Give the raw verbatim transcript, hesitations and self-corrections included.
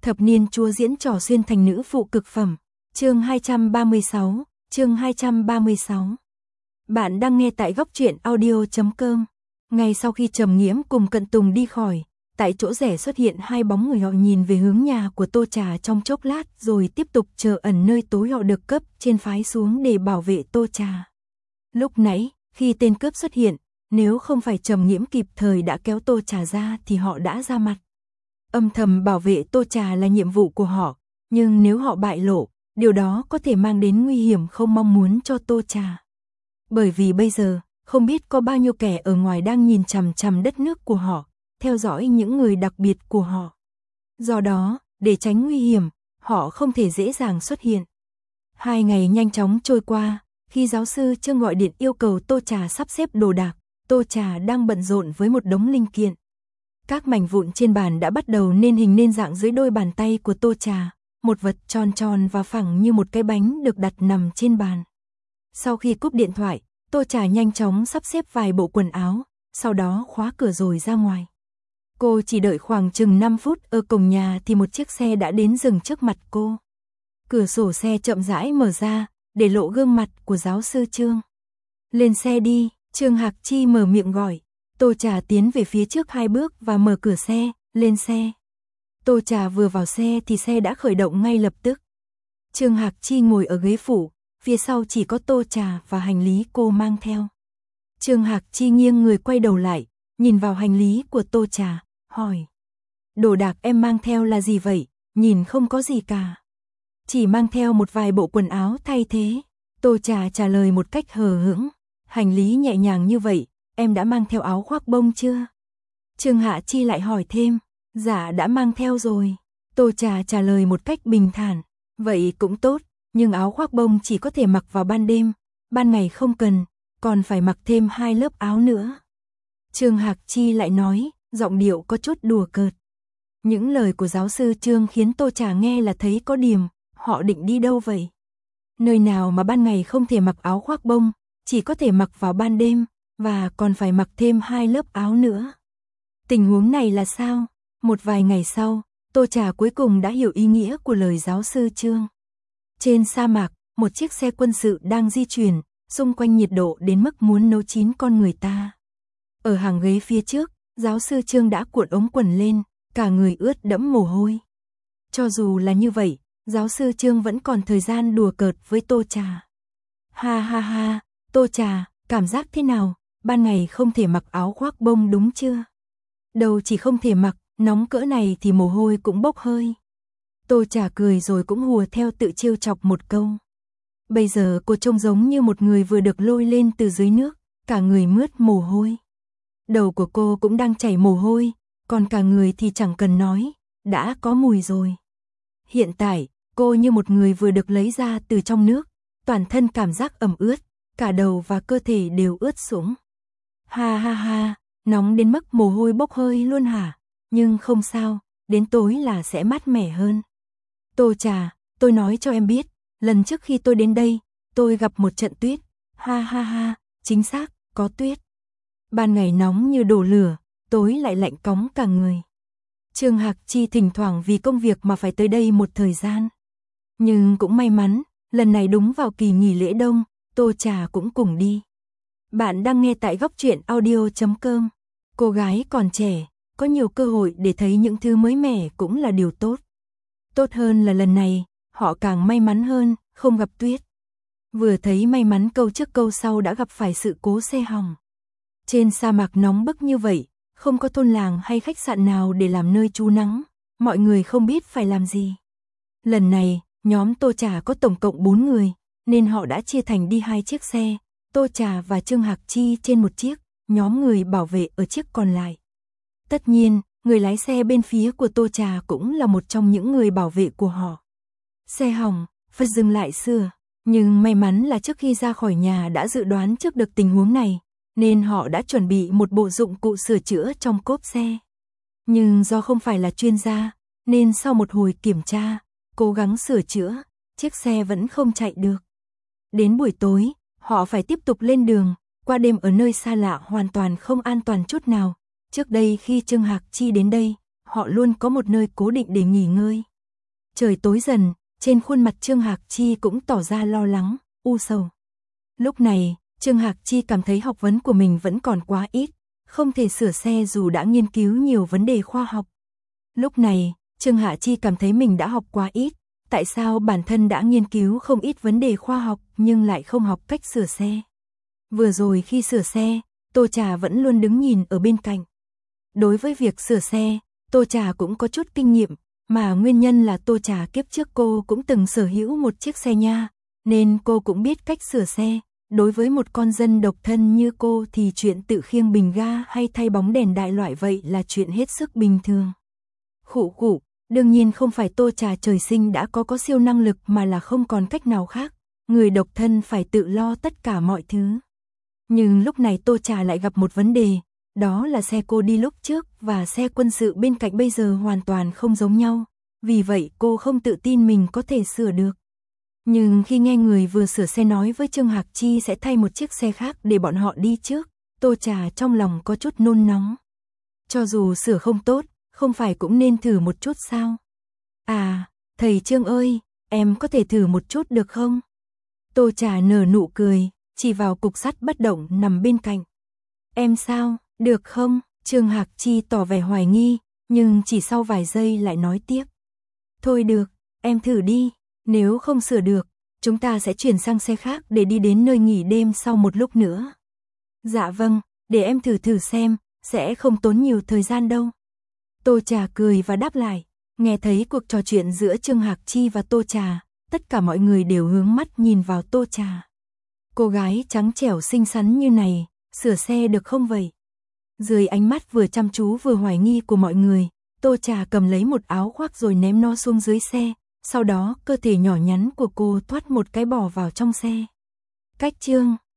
Thập niên chúa diễn trò xuyên thành nữ phụ cực phẩm. Chương hai trăm ba mươi sáu, chương hai trăm ba mươi sáu. Bạn đang nghe tại góc truyện audio chấm com. Ngay sau khi Trầm Nghiễm cùng Cận Tùng đi khỏi, tại chỗ rẽ xuất hiện hai bóng người, họ nhìn về hướng nhà của Tô Trà trong chốc lát rồi tiếp tục chờ ẩn nơi tối họ được cấp trên phái xuống để bảo vệ Tô Trà. Lúc nãy, khi tên cướp xuất hiện, nếu không phải Trầm Nghiễm kịp thời đã kéo Tô Trà ra thì họ đã ra mặt. Âm thầm bảo vệ Tô Trà là nhiệm vụ của họ, nhưng nếu họ bại lộ, điều đó có thể mang đến nguy hiểm không mong muốn cho Tô Trà. Bởi vì bây giờ, không biết có bao nhiêu kẻ ở ngoài đang nhìn chằm chằm đất nước của họ, theo dõi những người đặc biệt của họ. Do đó, để tránh nguy hiểm, họ không thể dễ dàng xuất hiện. Hai ngày nhanh chóng trôi qua, khi giáo sư Trương gọi điện yêu cầu Tô Trà sắp xếp đồ đạc, Tô Trà đang bận rộn với một đống linh kiện. Các mảnh vụn trên bàn đã bắt đầu nên hình nên dạng dưới đôi bàn tay của Tô Trà, một vật tròn tròn và phẳng như một cái bánh được đặt nằm trên bàn. Sau khi cúp điện thoại, Tô Trà nhanh chóng sắp xếp vài bộ quần áo, sau đó khóa cửa rồi ra ngoài. Cô chỉ đợi khoảng chừng năm phút ở cổng nhà thì một chiếc xe đã đến dừng trước mặt cô. Cửa sổ xe chậm rãi mở ra, để lộ gương mặt của giáo sư Trương. Lên xe đi, Trương Hạc Chi mở miệng gọi. Tô Trà tiến về phía trước hai bước và mở cửa xe, lên xe. Tô Trà vừa vào xe thì xe đã khởi động ngay lập tức. Trương Hạc Chi ngồi ở ghế phụ, phía sau chỉ có Tô Trà và hành lý cô mang theo. Trương Hạc Chi nghiêng người quay đầu lại, nhìn vào hành lý của Tô Trà, hỏi. Đồ đạc em mang theo là gì vậy, nhìn không có gì cả. Chỉ mang theo một vài bộ quần áo thay thế. Tô Trà trả lời một cách hờ hững. Hành lý nhẹ nhàng như vậy, em đã mang theo áo khoác bông chưa? Trương Hạ Chi lại hỏi thêm. Dạ đã mang theo rồi. Tô Trà trả lời một cách bình thản. Vậy cũng tốt, nhưng áo khoác bông chỉ có thể mặc vào ban đêm, ban ngày không cần, còn phải mặc thêm hai lớp áo nữa. Trương Hạc Chi lại nói, giọng điệu có chút đùa cợt. Những lời của giáo sư Trương khiến Tô Trà nghe là thấy có điểm, họ định đi đâu vậy? Nơi nào mà ban ngày không thể mặc áo khoác bông, chỉ có thể mặc vào ban đêm, và còn phải mặc thêm hai lớp áo nữa. Tình huống này là sao? Một vài ngày sau, Tô Trà cuối cùng đã hiểu ý nghĩa của lời giáo sư Trương. Trên sa mạc, một chiếc xe quân sự đang di chuyển, xung quanh nhiệt độ đến mức muốn nấu chín con người ta. Ở hàng ghế phía trước, giáo sư Trương đã cuộn ống quần lên, cả người ướt đẫm mồ hôi. Cho dù là như vậy, giáo sư Trương vẫn còn thời gian đùa cợt với Tô Trà. Ha ha ha, Tô Trà, cảm giác thế nào? Ban ngày không thể mặc áo khoác bông đúng chưa? Đâu chỉ không thể mặc, nóng cỡ này thì mồ hôi cũng bốc hơi. Tô Trà cười rồi cũng hùa theo tự trêu chọc một câu. Bây giờ cô trông giống như một người vừa được lôi lên từ dưới nước, cả người mướt mồ hôi. Đầu của cô cũng đang chảy mồ hôi, còn cả người thì chẳng cần nói, đã có mùi rồi. Hiện tại, cô như một người vừa được lấy ra từ trong nước, toàn thân cảm giác ẩm ướt, cả đầu và cơ thể đều ướt sũng. Ha ha ha, nóng đến mức mồ hôi bốc hơi luôn hả? Nhưng không sao, đến tối là sẽ mát mẻ hơn. Tô Trà, tôi nói cho em biết, lần trước khi tôi đến đây, tôi gặp một trận tuyết. Ha ha ha, chính xác, có tuyết. Ban ngày nóng như đổ lửa, tối lại lạnh cóng cả người. Trương Hạc Chi thỉnh thoảng vì công việc mà phải tới đây một thời gian. Nhưng cũng may mắn, lần này đúng vào kỳ nghỉ lễ đông, Tô Trà cũng cùng đi. Bạn đang nghe tại góc truyện audio chấm com. Cô gái còn trẻ, có nhiều cơ hội để thấy những thứ mới mẻ cũng là điều tốt. Tốt hơn là lần này, họ càng may mắn hơn, không gặp tuyết. Vừa thấy may mắn câu trước câu sau đã gặp phải sự cố xe hỏng. Trên sa mạc nóng bức như vậy, không có thôn làng hay khách sạn nào để làm nơi trú nắng, mọi người không biết phải làm gì. Lần này, nhóm Tô Trà có tổng cộng bốn người, nên họ đã chia thành đi hai chiếc xe, Tô Trà và Trương Hạc Chi trên một chiếc, nhóm người bảo vệ ở chiếc còn lại. Tất nhiên, người lái xe bên phía của Tô Trà cũng là một trong những người bảo vệ của họ. Xe hỏng, phải dừng lại sửa, nhưng may mắn là trước khi ra khỏi nhà đã dự đoán trước được tình huống này, nên họ đã chuẩn bị một bộ dụng cụ sửa chữa trong cốp xe. Nhưng do không phải là chuyên gia, nên sau một hồi kiểm tra, cố gắng sửa chữa, chiếc xe vẫn không chạy được. Đến buổi tối, họ phải tiếp tục lên đường, qua đêm ở nơi xa lạ hoàn toàn không an toàn chút nào. Trước đây khi Trương Hạc Chi đến đây, họ luôn có một nơi cố định để nghỉ ngơi. Trời tối dần, trên khuôn mặt Trương Hạc Chi cũng tỏ ra lo lắng, u sầu. Lúc này, Trương Hạc Chi cảm thấy học vấn của mình vẫn còn quá ít, không thể sửa xe dù đã nghiên cứu nhiều vấn đề khoa học. Lúc này, Trương Hạc Chi cảm thấy mình đã học quá ít, tại sao bản thân đã nghiên cứu không ít vấn đề khoa học nhưng lại không học cách sửa xe. Vừa rồi khi sửa xe, Tô Trà vẫn luôn đứng nhìn ở bên cạnh. Đối với việc sửa xe, Tô Trà cũng có chút kinh nghiệm, mà nguyên nhân là Tô Trà kiếp trước cô cũng từng sở hữu một chiếc xe nha, nên cô cũng biết cách sửa xe. Đối với một con dân độc thân như cô thì chuyện tự khiêng bình ga hay thay bóng đèn đại loại vậy là chuyện hết sức bình thường. Khụ khụ, đương nhiên không phải Tô Trà trời sinh đã có có siêu năng lực mà là không còn cách nào khác, người độc thân phải tự lo tất cả mọi thứ. Nhưng lúc này Tô Trà lại gặp một vấn đề, đó là xe cô đi lúc trước và xe quân sự bên cạnh bây giờ hoàn toàn không giống nhau, vì vậy cô không tự tin mình có thể sửa được. Nhưng khi nghe người vừa sửa xe nói với Trương Hạc Chi sẽ thay một chiếc xe khác để bọn họ đi trước, Tô Trà trong lòng có chút nôn nóng. Cho dù sửa không tốt, không phải cũng nên thử một chút sao? À, thầy Trương ơi, em có thể thử một chút được không? Tô Trà nở nụ cười, chỉ vào cục sắt bất động nằm bên cạnh. Em sao, được không? Trương Hạc Chi tỏ vẻ hoài nghi, nhưng chỉ sau vài giây lại nói tiếp. Thôi được, em thử đi, nếu không sửa được, chúng ta sẽ chuyển sang xe khác để đi đến nơi nghỉ đêm sau một lúc nữa. Dạ vâng, để em thử thử xem, sẽ không tốn nhiều thời gian đâu. Tô Trà cười và đáp lại, nghe thấy cuộc trò chuyện giữa Trương Hạc Chi và Tô Trà, tất cả mọi người đều hướng mắt nhìn vào Tô Trà. Cô gái trắng trẻo xinh xắn như này, sửa xe được không vậy? Dưới ánh mắt vừa chăm chú vừa hoài nghi của mọi người, Tô Trà cầm lấy một áo khoác rồi ném nó xuống dưới xe, sau đó cơ thể nhỏ nhắn của cô thoát một cái bỏ vào trong xe. Cách Trương